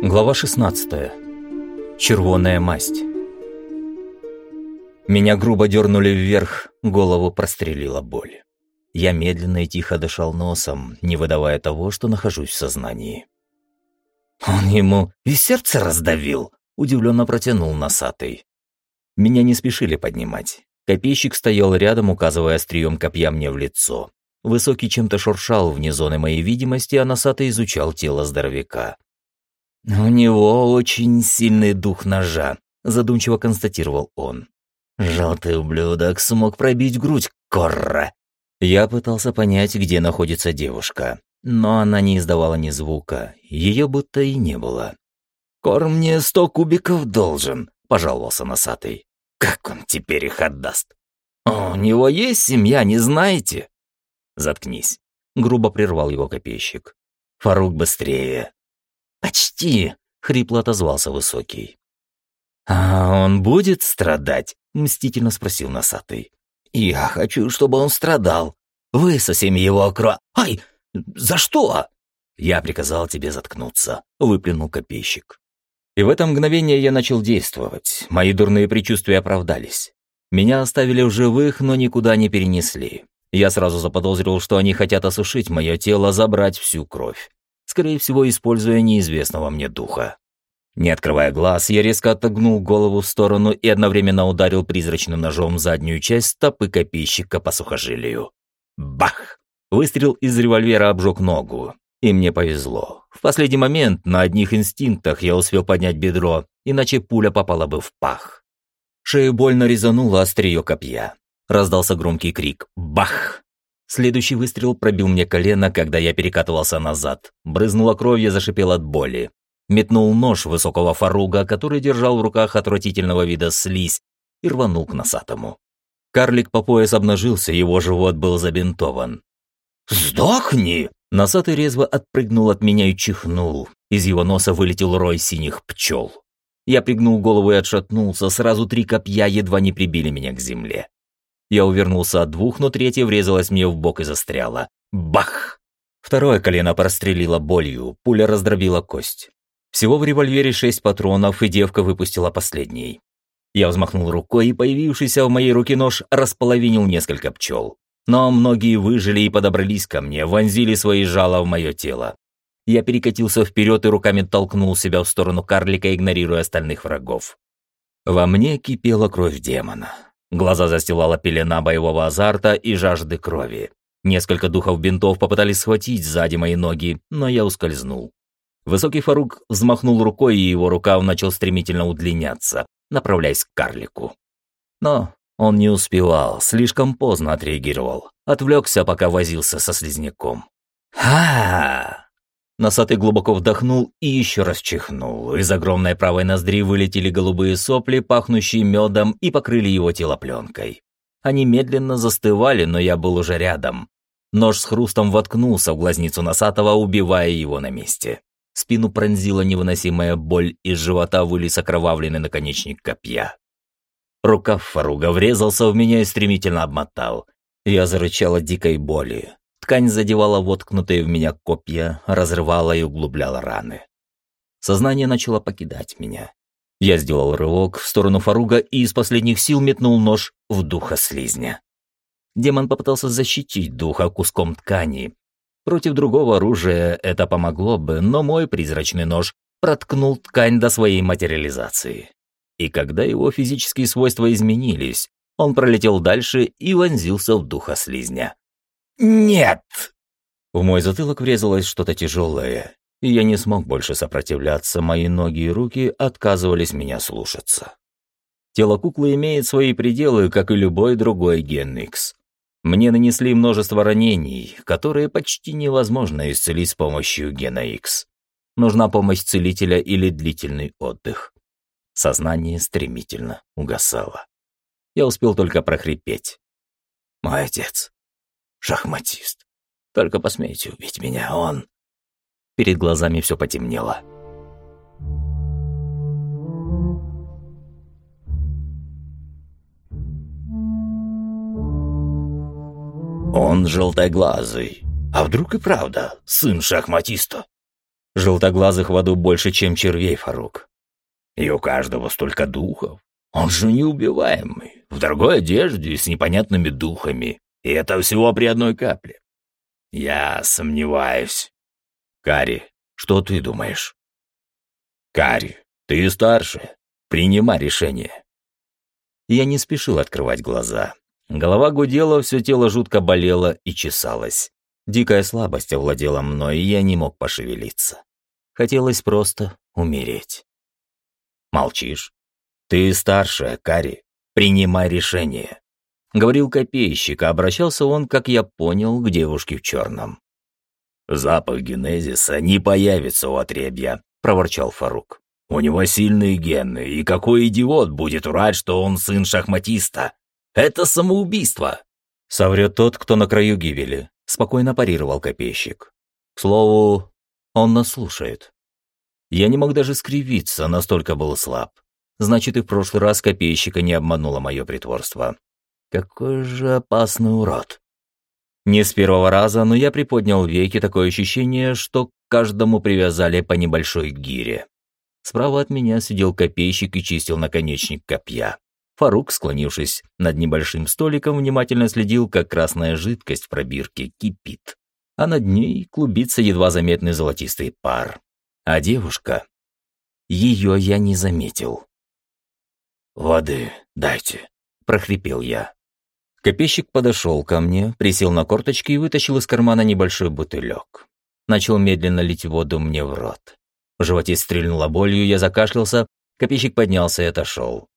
Глава 16. Червоная масть. Меня грубо дернули вверх, голову прострелила боль. Я медленно и тихо дышал носом, не выдавая того, что нахожусь в сознании. «Он ему и сердце раздавил», — удивленно протянул носатый. Меня не спешили поднимать. Копейщик стоял рядом, указывая острием копья мне в лицо. Высокий чем-то шуршал вне зоны моей видимости, а носатый изучал тело здоровяка. «У него очень сильный дух ножа», — задумчиво констатировал он. «Желтый ублюдок смог пробить грудь Корра». Я пытался понять, где находится девушка, но она не издавала ни звука, ее будто и не было. «Кор мне 100 кубиков должен», — пожаловался носатый. «Как он теперь их отдаст? У него есть семья, не знаете?» «Заткнись», — грубо прервал его копейщик. «Фарук, быстрее». «Почти», — хрипло отозвался Высокий. «А он будет страдать?» — мстительно спросил носатый. «Я хочу, чтобы он страдал. Высосим его Ай, за что?» «Я приказал тебе заткнуться», — выплюнул копейщик. И в это мгновение я начал действовать. Мои дурные предчувствия оправдались. Меня оставили в живых, но никуда не перенесли. Я сразу заподозрил, что они хотят осушить мое тело, забрать всю кровь. Скорее всего, используя неизвестного мне духа. Не открывая глаз, я резко отогнул голову в сторону и одновременно ударил призрачным ножом в заднюю часть стопы копейщика по сухожилию. Бах! Выстрел из револьвера обжег ногу. И мне повезло. В последний момент на одних инстинктах я успел поднять бедро, иначе пуля попала бы в пах. Шею больно резануло острие копья. Раздался громкий крик «Бах!». Следующий выстрел пробил мне колено, когда я перекатывался назад. Брызнула кровь, я зашипел от боли. Метнул нож высокого Фаруга, который держал в руках отвратительного вида слизь, и рванул к носатому. Карлик по пояс обнажился, его живот был забинтован. «Сдохни!» Носатый резво отпрыгнул от меня и чихнул. Из его носа вылетел рой синих пчел. Я пригнул голову и отшатнулся, сразу 3 копья едва не прибили меня к земле. Я увернулся от 2, но третье врезалось мне в бок и застряло. Бах! Второе колено прострелило болью, пуля раздробила кость. Всего в револьвере 6 патронов, и девка выпустила последний. Я взмахнул рукой, и появившийся в моей руке нож располовинил несколько пчел. Но многие выжили и подобрались ко мне, вонзили свои жала в мое тело. Я перекатился вперед и руками толкнул себя в сторону карлика, игнорируя остальных врагов. Во мне кипела кровь демона. Глаза застилала пелена боевого азарта и жажды крови. Несколько духов бинтов попытались схватить сзади мои ноги, но я ускользнул. Высокий Фарук взмахнул рукой, и его рукав начал стремительно удлиняться, направляясь к карлику. Но он не успевал, слишком поздно отреагировал. Отвлекся, пока возился со слизняком. «Ха!» Носатый глубоко вдохнул и еще раз чихнул. Из огромной правой ноздри вылетели голубые сопли, пахнущие медом, и покрыли его тело пленкой. Они медленно застывали, но я был уже рядом. Нож с хрустом воткнулся в глазницу Носатого, убивая его на месте. Спину пронзила невыносимая боль, из живота вылез окровавленный наконечник копья. Рукав Фаруга врезался в меня и стремительно обмотал. Я зарычал от дикой боли. Ткань задевала воткнутые в меня копья, разрывала и углубляла раны. Сознание начало покидать меня. Я сделал рывок в сторону Фаруга и из последних сил метнул нож в духа слизня. Демон попытался защитить духа куском ткани. Против другого оружия это помогло бы, но мой призрачный нож проткнул ткань до своей материализации. И когда его физические свойства изменились, он пролетел дальше и вонзился в духа слизня. «Нет!» В мой затылок врезалось что-то тяжелое, и я не смог больше сопротивляться, мои ноги и руки отказывались меня слушаться. Тело куклы имеет свои пределы, как и любой другой ген X. Мне нанесли множество ранений, которые почти невозможно исцелить с помощью гена X. Нужна помощь целителя или длительный отдых. Сознание стремительно угасало. Я успел только прохрипеть. «Мой отец. Шахматист. Только посмейте убить меня, он...» Перед глазами все потемнело. «Он желтоглазый. А вдруг и правда сын шахматиста?» Желтоглазых в аду больше, чем червей, Фарук. И у каждого столько духов. Он же неубиваемый, в дорогой одежде и с непонятными духами. И это всего при одной капле. Я сомневаюсь. Кари, что ты думаешь? Кари, ты старше. Принимай решение. Я не спешил открывать глаза. Голова гудела, все тело жутко болело и чесалось. Дикая слабость овладела мной, и я не мог пошевелиться. Хотелось просто умереть. Молчишь? Ты старшая, Кари. Принимай решение. Говорил копейщик, а обращался он, как я понял, к девушке в черном. «Запах генезиса не появится у отребья», — проворчал Фарук. «У него сильные гены, и какой идиот будет врать, что он сын шахматиста? Это самоубийство!» «Соврет тот, кто на краю гибели», — спокойно парировал копейщик. «К слову, он нас слушает». Я не мог даже скривиться, настолько был слаб. Значит, и в прошлый раз копейщика не обмануло мое притворство. Какой же опасный урод. Не с первого раза, но я приподнял веки, такое ощущение, что к каждому привязали по небольшой гире. Справа от меня сидел копейщик и чистил наконечник копья. Фарук, склонившись над небольшим столиком, внимательно следил, как красная жидкость в пробирке кипит, а над ней клубится едва заметный золотистый пар. А девушка... Ее я не заметил. «Воды дайте», — прохрипел я. Копейщик подошел ко мне, присел на корточки и вытащил из кармана небольшой бутылек. Начал медленно лить воду мне в рот. В животе стрельнуло болью, я закашлялся, копейщик поднялся и отошел.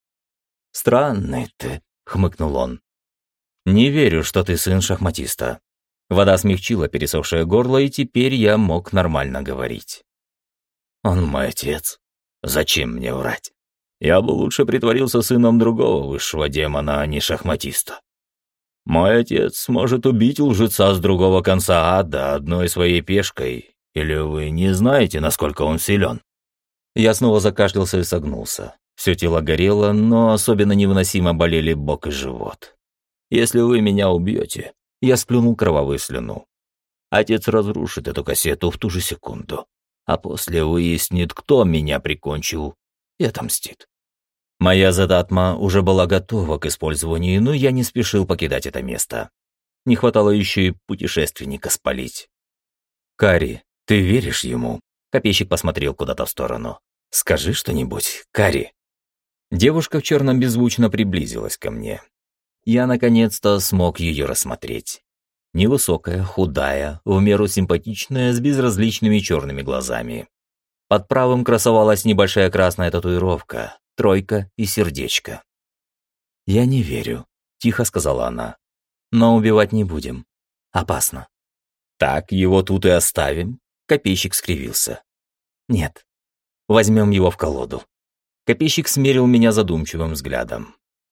«Странный ты», — хмыкнул он. «Не верю, что ты сын шахматиста». Вода смягчила пересохшее горло, и теперь я мог нормально говорить. «Он мой отец. Зачем мне врать? Я бы лучше притворился сыном другого высшего демона, а не шахматиста. Мой отец может убить лжеца с другого конца ада одной своей пешкой, или вы не знаете, насколько он силен?» Я снова закашлялся и согнулся. Все тело горело, но особенно невыносимо болели бок и живот. «Если вы меня убьете...» Я сплюнул кровавую слюну. «Отец разрушит эту кассету в ту же секунду, а после выяснит, кто меня прикончил, и отомстит». Моя задатма уже была готова к использованию, но я не спешил покидать это место. Не хватало еще и путешественника спалить. «Кари, ты веришь ему?» Копейщик посмотрел куда-то в сторону. «Скажи что-нибудь, Кари». Девушка в черном беззвучно приблизилась ко мне. Я наконец-то смог ее рассмотреть. Невысокая, худая, в меру симпатичная, с безразличными черными глазами. Под правым красовалась небольшая красная татуировка, тройка и сердечко. «Я не верю», — тихо сказала она. «Но убивать не будем. Опасно». «Так его тут и оставим?» — копейщик скривился. «Нет. Возьмем его в колоду». Копейщик смерил меня задумчивым взглядом.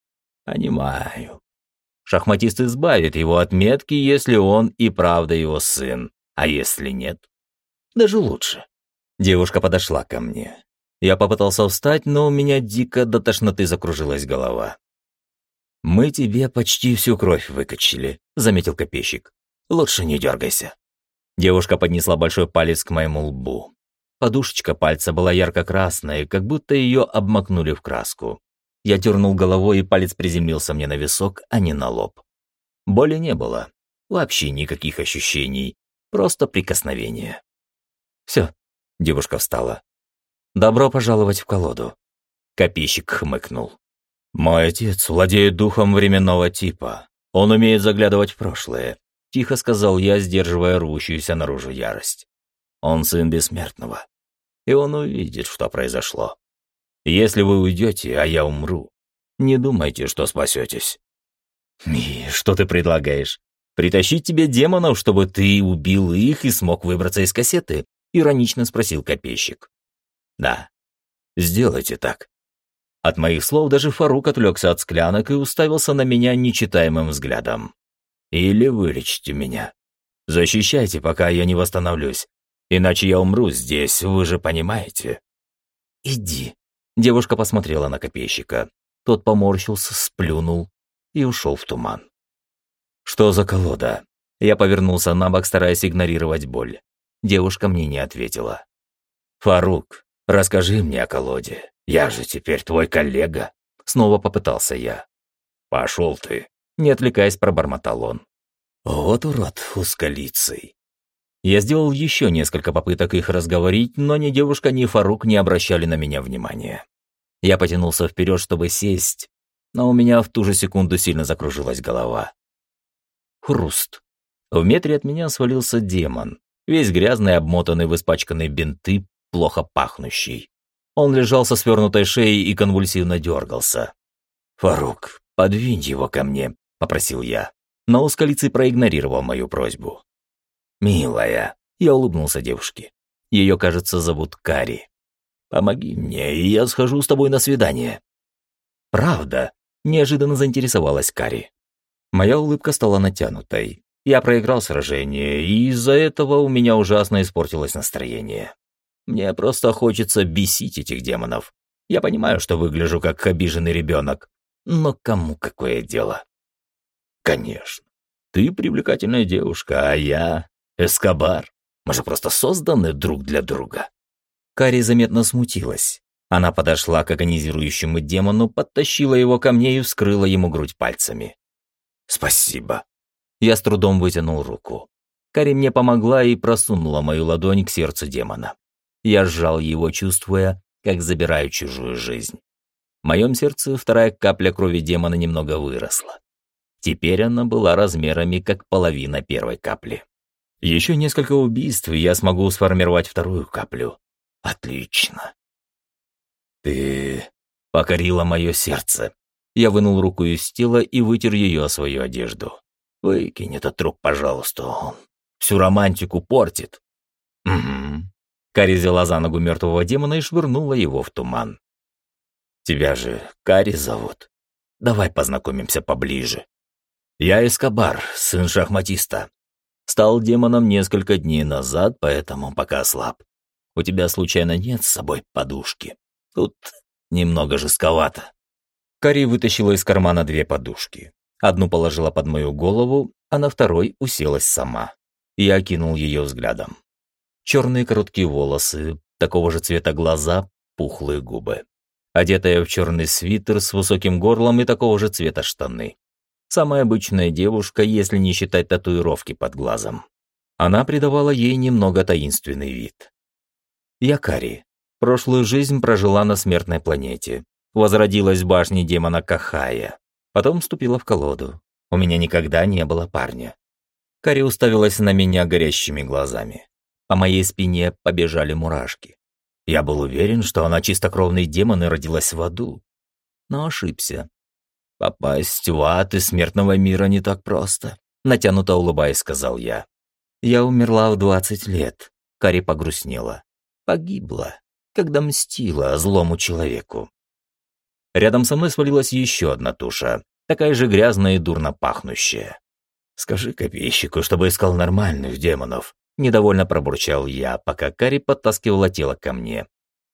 «Понимаю. Шахматист избавит его от метки, если он и правда его сын, а если нет, даже лучше». Девушка подошла ко мне. Я попытался встать, но у меня дико до тошноты закружилась голова. «Мы тебе почти всю кровь выкачали», — заметил копейщик. «Лучше не дергайся». Девушка поднесла большой палец к моему лбу. Подушечка пальца была ярко-красной, как будто ее обмакнули в краску. Я дернул головой, и палец приземлился мне на висок, а не на лоб. Боли не было. Вообще никаких ощущений. Просто прикосновение. «Все», — девушка встала. «Добро пожаловать в колоду». Копейщик хмыкнул. «Мой отец владеет духом временного типа. Он умеет заглядывать в прошлое», — тихо сказал я, сдерживая рвущуюся наружу ярость. «Он сын бессмертного, и он увидит, что произошло. Если вы уйдете, а я умру, не думайте, что спасетесь». «И что ты предлагаешь? Притащить тебе демонов, чтобы ты убил их и смог выбраться из кассеты?» — иронично спросил копейщик. «Да, сделайте так». От моих слов даже Фарук отвлекся от склянок и уставился на меня нечитаемым взглядом. «Или вылечите меня. Защищайте, пока я не восстановлюсь. Иначе я умру здесь, вы же понимаете». «Иди». Девушка посмотрела на копейщика. Тот поморщился, сплюнул и ушел в туман. «Что за колода?» Я повернулся на бок, стараясь игнорировать боль. Девушка мне не ответила. «Фарук, расскажи мне о колоде. Я же теперь твой коллега», — снова попытался я. «Пошел ты», — не отвлекаясь, пробормотал он. «Вот урод узколицый». Я сделал еще несколько попыток их разговорить, но ни девушка, ни Фарук не обращали на меня внимания. Я потянулся вперед, чтобы сесть, но у меня в ту же секунду сильно закружилась голова. Хруст. В метре от меня свалился демон, весь грязный, обмотанный в испачканные бинты, плохо пахнущий. Он лежал со свернутой шеей и конвульсивно дергался. «Фарук, подвинь его ко мне», — попросил я, но узколицый проигнорировал мою просьбу. «Милая», — я улыбнулся девушке. «Ее, кажется, зовут Кари. Помоги мне, и я схожу с тобой на свидание». «Правда?» — неожиданно заинтересовалась Кари. Моя улыбка стала натянутой. Я проиграл сражение, и из-за этого у меня ужасно испортилось настроение. Мне просто хочется бесить этих демонов. Я понимаю, что выгляжу как обиженный ребенок, но кому какое дело? Конечно, ты привлекательная девушка, а я Эскобар. Мы же просто созданы друг для друга. Кари заметно смутилась. Она подошла к агонизирующему демону, подтащила его ко мне и вскрыла ему грудь пальцами. «Спасибо». Я с трудом вытянул руку. Кари мне помогла и просунула мою ладонь к сердцу демона. Я сжал его, чувствуя, как забираю чужую жизнь. В моем сердце вторая капля крови демона немного выросла. Теперь она была размерами как половина первой капли. Еще несколько убийств, и я смогу сформировать вторую каплю. Отлично. Ты покорила мое сердце. Я вынул руку из тела и вытер ее о свою одежду. Выкинь этот труп, пожалуйста, он всю романтику портит. Угу. Кари взяла за ногу мертвого демона и швырнула его в туман. Тебя же Кари зовут. Давай познакомимся поближе. Я Эскобар, сын шахматиста. Стал демоном несколько дней назад, поэтому пока слаб. У тебя случайно нет с собой подушки? Тут немного жестковато». Кари вытащила из кармана 2 подушки. Одну положила под мою голову, а на второй уселась сама. Я окинул ее взглядом. Черные короткие волосы, такого же цвета глаза, пухлые губы. Одетая в черный свитер с высоким горлом и такого же цвета штаны. Самая обычная девушка, если не считать татуировки под глазом. Она придавала ей немного таинственный вид. Я Кари. Прошлую жизнь прожила на смертной планете. Возродилась в башне демона Кахая. Потом вступила в колоду. У меня никогда не было парня. Кари уставилась на меня горящими глазами. По моей спине побежали мурашки. Я был уверен, что она чистокровный демон и родилась в аду. Но ошибся. «Попасть в ад из смертного мира не так просто», — натянуто улыбаясь, сказал я. «Я умерла в 20 лет», — Кари погрустнела. «Погибла, когда мстила злому человеку». Рядом со мной свалилась еще одна туша, такая же грязная и дурно пахнущая. «Скажи копейщику, чтобы искал нормальных демонов», — недовольно пробурчал я, пока Кари подтаскивала тело ко мне.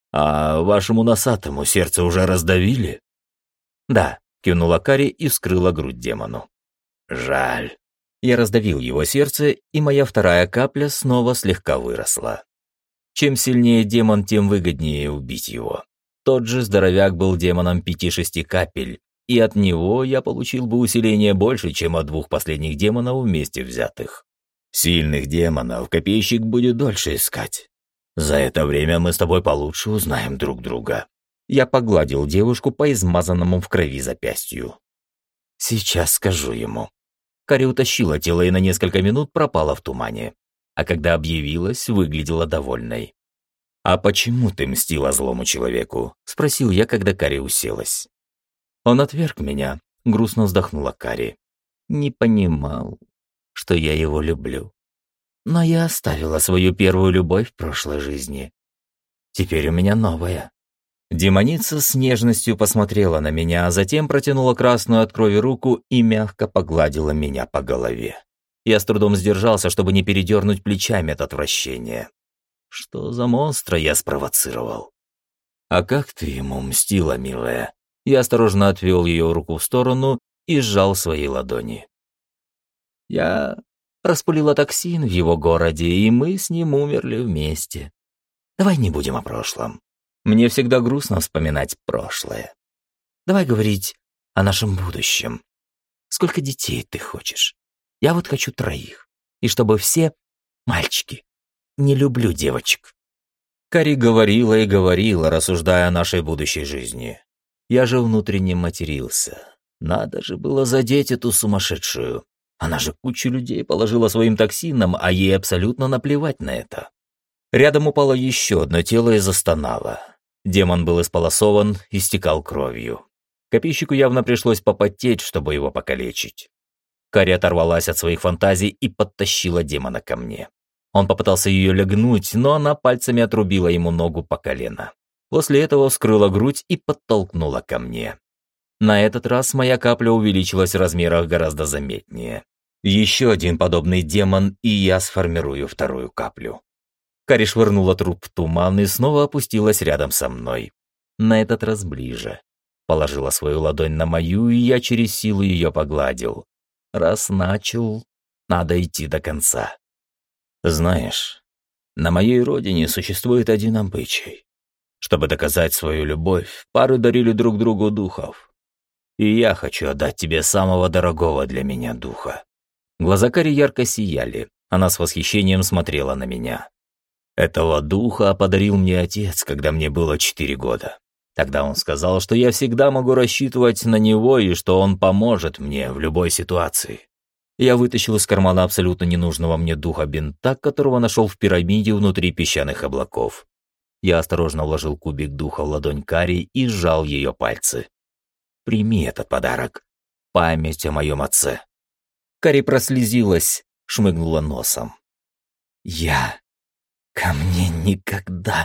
«А вашему носатому сердце уже раздавили?» «Да», — кивнула Кари и вскрыла грудь демону. «Жаль». Я раздавил его сердце, и моя вторая капля снова слегка выросла. Чем сильнее демон, тем выгоднее убить его. Тот же здоровяк был демоном 5-6 капель, и от него я получил бы усиление больше, чем от 2 последних демонов вместе взятых. Сильных демонов копейщик будет дольше искать. За это время мы с тобой получше узнаем друг друга. Я погладил девушку по измазанному в крови запястью. Сейчас скажу ему. Кари утащила тело и на несколько минут пропала в тумане. А когда объявилась, выглядела довольной. «А почему ты мстила злому человеку?» — спросил я, когда Кари уселась. Он отверг меня, грустно вздохнула Кари. Не понимал, что я его люблю. Но я оставила свою первую любовь в прошлой жизни. Теперь у меня новая. Демоница с нежностью посмотрела на меня, а затем протянула красную от крови руку и мягко погладила меня по голове. Я с трудом сдержался, чтобы не передернуть плечами от отвращения. Что за монстра я спровоцировал? «А как ты ему мстила, милая?» Я осторожно отвел ее руку в сторону и сжал свои ладони. «Я Распылила токсин в его городе, и мы с ним умерли вместе. Давай не будем о прошлом. Мне всегда грустно вспоминать прошлое. Давай говорить о нашем будущем. Сколько детей ты хочешь? Я вот хочу 3. И чтобы все мальчики. Не люблю девочек. Кари говорила и говорила, рассуждая о нашей будущей жизни. Я же внутренне матерился. Надо же было задеть эту сумасшедшую. Она же кучу людей положила своим токсином, а ей абсолютно наплевать на это. Рядом упало еще одно тело и застонало. Демон был исполосован, истекал кровью. Копейщику явно пришлось попотеть, чтобы его покалечить. Кари оторвалась от своих фантазий и подтащила демона ко мне. Он попытался ее лягнуть, но она пальцами отрубила ему ногу по колено. После этого вскрыла грудь и подтолкнула ко мне. На этот раз моя капля увеличилась в размерах гораздо заметнее. Еще один подобный демон, и я сформирую 2 каплю. Кари швырнула труп в туман и снова опустилась рядом со мной. На этот раз ближе. Положила свою ладонь на мою, и я через силу ее погладил. Раз начал, надо идти до конца. Знаешь, на моей родине существует один обычай. Чтобы доказать свою любовь, пары дарили друг другу духов. И я хочу отдать тебе самого дорогого для меня духа. Глаза Кари ярко сияли. Она с восхищением смотрела на меня. Этого духа подарил мне отец, когда мне было 4 года. Тогда он сказал, что я всегда могу рассчитывать на него и что он поможет мне в любой ситуации. Я вытащил из кармана абсолютно ненужного мне духа бинта, которого нашел в пирамиде внутри песчаных облаков. Я осторожно вложил кубик духа в ладонь Кари и сжал ее пальцы. «Прими этот подарок. Память о моем отце». Кари прослезилась, шмыгнула носом. «Я... ко мне никогда...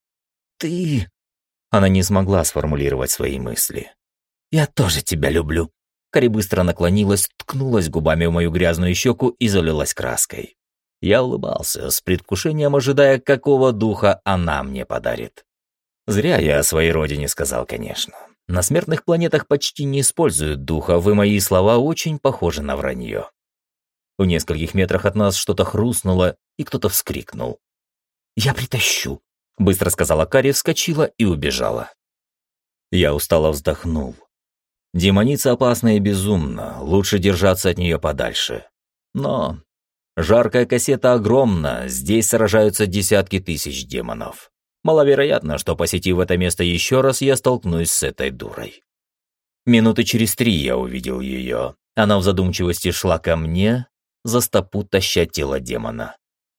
ты...» Она не смогла сформулировать свои мысли. «Я тоже тебя люблю». Кари быстро наклонилась, ткнулась губами в мою грязную щеку и залилась краской. Я улыбался, с предвкушением ожидая, какого духа она мне подарит. Зря я о своей родине сказал, конечно. На смертных планетах почти не используют духов, и мои слова очень похожи на вранье. В нескольких метрах от нас что-то хрустнуло, и кто-то вскрикнул. «Я притащу», — быстро сказала Кари, вскочила и убежала. Я устало вздохнул. Демоница опасна и безумна, лучше держаться от нее подальше. Но жаркая кассета огромна, здесь сражаются десятки тысяч демонов. Маловероятно, что, посетив это место еще раз, я столкнусь с этой дурой. Минуты через 3 я увидел ее. Она в задумчивости шла ко мне, за стопу таща тело демона.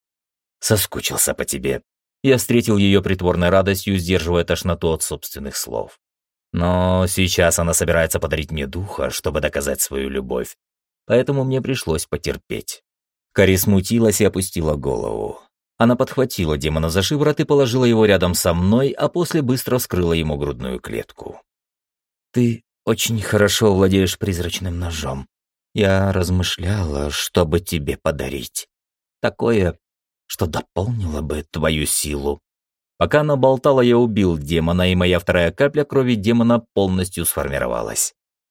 «Соскучился по тебе». Я встретил ее притворной радостью, сдерживая тошноту от собственных слов. Но сейчас она собирается подарить мне духа, чтобы доказать свою любовь, поэтому мне пришлось потерпеть. Кари смутилась и опустила голову. Она подхватила демона за шиворот и положила его рядом со мной, а после быстро вскрыла ему грудную клетку. «Ты очень хорошо владеешь призрачным ножом. Я размышляла, чтобы тебе подарить. Такое, что дополнило бы твою силу». Пока она болтала, я убил демона, и моя 2 капля крови демона полностью сформировалась.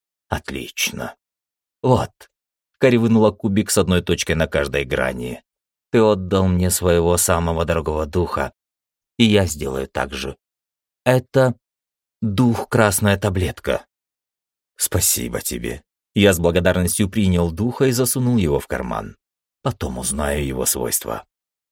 Отлично. Вот. Кари вынула кубик с 1 точкой на каждой грани. Ты отдал мне своего самого дорогого духа, и я сделаю так же. Это дух красная таблетка. Спасибо тебе. Я с благодарностью принял духа и засунул его в карман. Потом узнаю его свойства.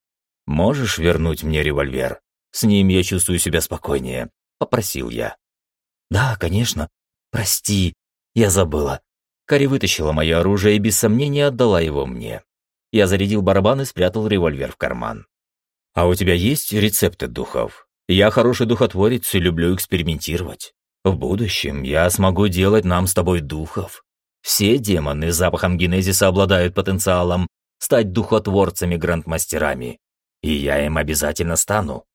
Можешь вернуть мне револьвер? С ним я чувствую себя спокойнее, попросил я. Да, конечно. Прости, я забыла. Кари вытащила мое оружие и без сомнения отдала его мне. Я зарядил барабан и спрятал револьвер в карман. А у тебя есть рецепты духов? Я хороший духотворец и люблю экспериментировать. В будущем я смогу делать нам с тобой духов. Все демоны с запахом генезиса обладают потенциалом стать духотворцами-грандмастерами. И я им обязательно стану.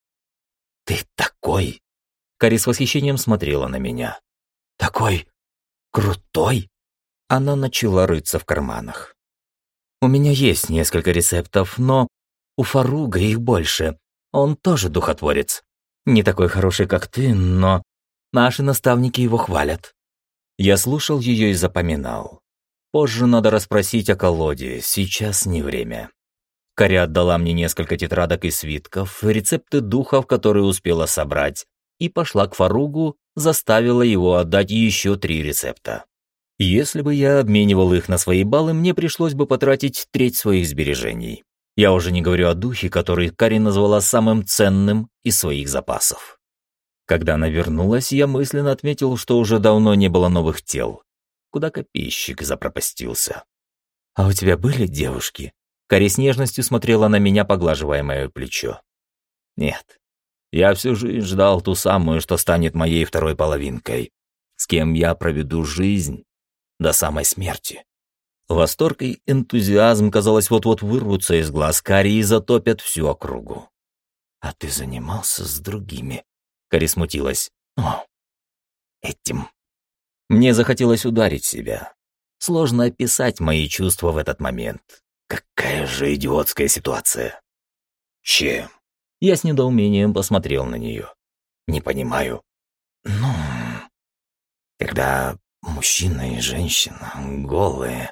«Ты такой!» Кари с восхищением смотрела на меня. «Такой крутой!» Она начала рыться в карманах. «У меня есть несколько рецептов, но у Фаруга их больше. Он тоже духотворец. Не такой хороший, как ты, но наши наставники его хвалят». Я слушал ее и запоминал. Позже надо расспросить о колоде, сейчас не время. Кари отдала мне несколько тетрадок и свитков, рецепты духов, которые успела собрать, и пошла к Фаругу, заставила его отдать еще 3 рецепта. Если бы я обменивал их на свои баллы, мне пришлось бы потратить треть своих сбережений. Я уже не говорю о духе, который Кари назвала самым ценным из своих запасов. Когда она вернулась, я мысленно отметил, что уже давно не было новых тел. Куда копейщик запропастился. «А у тебя были девушки?» Кари с нежностью смотрела на меня, поглаживая мое плечо. «Нет. Я всю жизнь ждал ту самую, что станет моей второй половинкой, с кем я проведу жизнь до самой смерти». Восторг и энтузиазм, казалось, вот-вот вырвутся из глаз Кари и затопят всю округу. «А ты занимался с другими?» Кари смутилась. «О, этим». Мне захотелось ударить себя. Сложно описать мои чувства в этот момент. Какая же идиотская ситуация. Чем? Я с недоумением посмотрел на нее. Не понимаю. Ну, когда мужчина и женщина голые,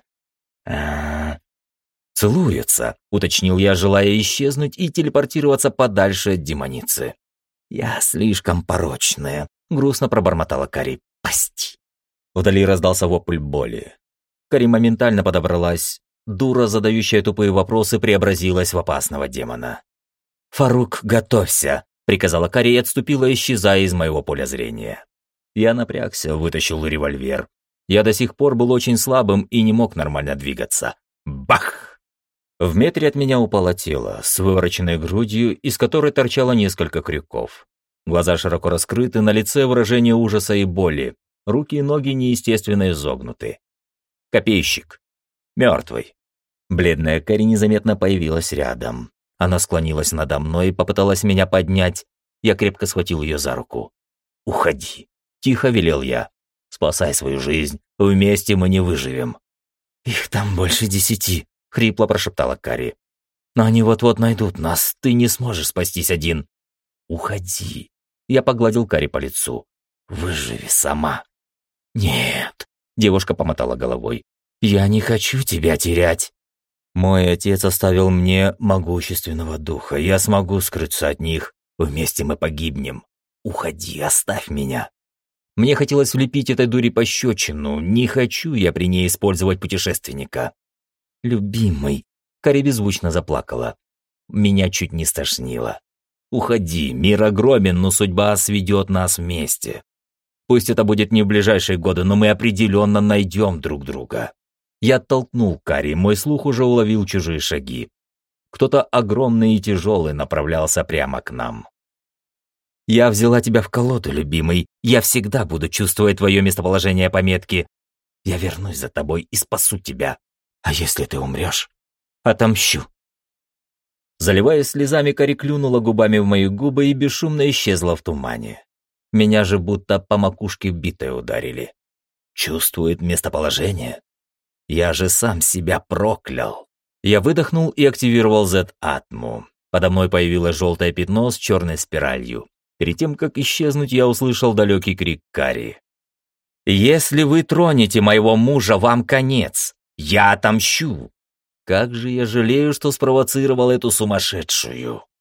целуются, уточнил я, желая исчезнуть и телепортироваться подальше от демоницы. Я слишком порочная, грустно пробормотала Кари. Прости. Вдали раздался вопль боли. Кари моментально подобралась. Дура, задающая тупые вопросы, преобразилась в опасного демона. «Фарук, готовься!» — приказала Кари и отступила, исчезая из моего поля зрения. Я напрягся, вытащил револьвер. Я до сих пор был очень слабым и не мог нормально двигаться. Бах! В метре от меня упало тело с вывороченной грудью, из которой торчало несколько крюков. Глаза широко раскрыты, на лице выражение ужаса и боли. Руки и ноги неестественно изогнуты. Копейщик. Мертвый. Бледная Кари незаметно появилась рядом. Она склонилась надо мной и попыталась меня поднять. Я крепко схватил ее за руку. «Уходи», — тихо велел я. «Спасай свою жизнь. Вместе мы не выживем». «Их там больше 10», — хрипло прошептала Кари. «Но они вот-вот найдут нас. Ты не сможешь спастись один». «Уходи». Я погладил Кари по лицу. «Выживи сама». «Нет», — девушка помотала головой. «Я не хочу тебя терять». Мой отец оставил мне могущественного духа. Я смогу скрыться от них. Вместе мы погибнем. Уходи, оставь меня. Мне хотелось влепить этой дуре пощечину. Не хочу я при ней использовать путешественника. Любимый. Кари беззвучно заплакала. Меня чуть не стошнило. Уходи, мир огромен, но судьба сведет нас вместе. Пусть это будет не в ближайшие годы, но мы определенно найдем друг друга. Я оттолкнул Кари, мой слух уже уловил чужие шаги. Кто-то огромный и тяжелый направлялся прямо к нам. «Я взяла тебя в колоду, любимый. Я всегда буду чувствовать твое местоположение по метке. Я вернусь за тобой и спасу тебя. А если ты умрешь, отомщу». Заливаясь слезами, Кари клюнула губами в мои губы и бесшумно исчезла в тумане. Меня же будто по макушке битой ударили. Чувствует местоположение. Я же сам себя проклял. Я выдохнул и активировал Z-атму. Подо мной появилось желтое пятно с черной спиралью. Перед тем, как исчезнуть, я услышал далекий крик Кари. «Если вы тронете моего мужа, вам конец. Я отомщу». Как же я жалею, что спровоцировал эту сумасшедшую.